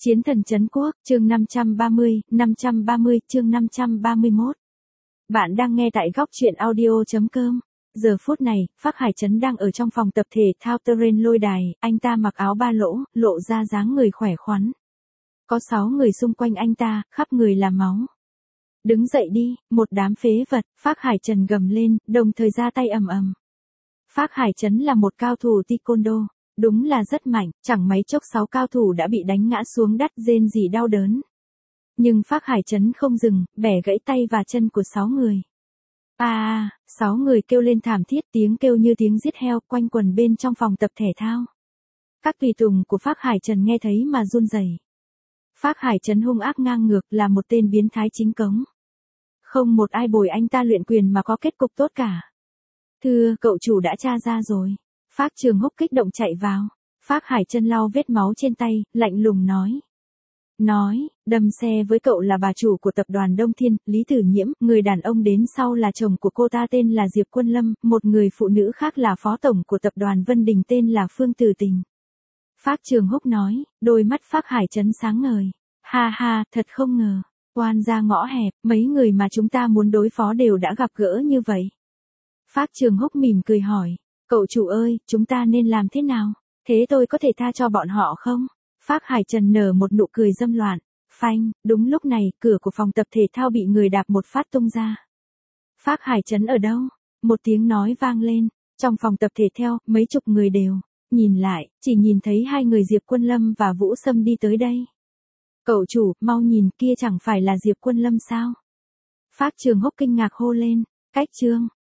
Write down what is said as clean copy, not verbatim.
Chiến thần trấn quốc, chương 530, chương 531. Bạn đang nghe tại góc truyện audio.com. Giờ phút này, Phác Hải Trấn đang ở trong phòng tập thể thao terrain lôi đài, anh ta mặc áo ba lỗ, lộ ra dáng người khỏe khoắn. Có 6 người xung quanh anh ta, khắp người là máu. Đứng dậy đi, một đám phế vật, Phác Hải Trần gầm lên, đồng thời ra tay ầm ầm. Phác Hải Trấn là một cao thủ taekwondo. Đúng là rất mạnh, chẳng mấy chốc 6 cao thủ đã bị đánh ngã xuống đất rên rỉ đau đớn. Nhưng Phác Hải Trấn không dừng, bẻ gãy tay và chân của 6 người. 6 người kêu lên thảm thiết, tiếng kêu như tiếng giết heo quanh quần bên trong phòng tập thể thao. Các tùy tùng của Phác Hải Trần nghe thấy mà run rẩy. Phác Hải Trấn hung ác ngang ngược, là một tên biến thái chính cống. Không một ai bồi anh ta luyện quyền mà có kết cục tốt cả. Thưa, cậu chủ đã tra ra rồi. Phác Trường Húc kích động chạy vào. Phác Hải Trân lau vết máu trên tay, lạnh lùng nói, đâm xe với cậu là bà chủ của tập đoàn Đông Thiên, Lý Tử Nhiễm, người đàn ông đến sau là chồng của cô ta tên là Diệp Quân Lâm, một người phụ nữ khác là phó tổng của tập đoàn Vân Đình tên là Phương Tử Tình. Phác Trường Húc nói, đôi mắt Phác Hải Trấn sáng ngời. Ha ha, thật không ngờ, oan ra ngõ hẹp, mấy người mà chúng ta muốn đối phó đều đã gặp gỡ như vậy. Phác Trường Húc mỉm cười hỏi. Cậu chủ ơi, chúng ta nên làm thế nào? Thế tôi có thể tha cho bọn họ không? Phác Hải Trần nở một nụ cười dâm loạn. Phanh, đúng lúc này, cửa của phòng tập thể thao bị người đạp một phát tung ra. Phác Hải Trấn ở đâu? Một tiếng nói vang lên. Trong phòng tập thể thao, mấy chục người đều nhìn lại, chỉ nhìn thấy 2 người Diệp Quân Lâm và Vũ Sâm đi tới đây. Cậu chủ, mau nhìn, kia chẳng phải là Diệp Quân Lâm sao? Phác Trường Húc kinh ngạc hô lên. Cách Trương,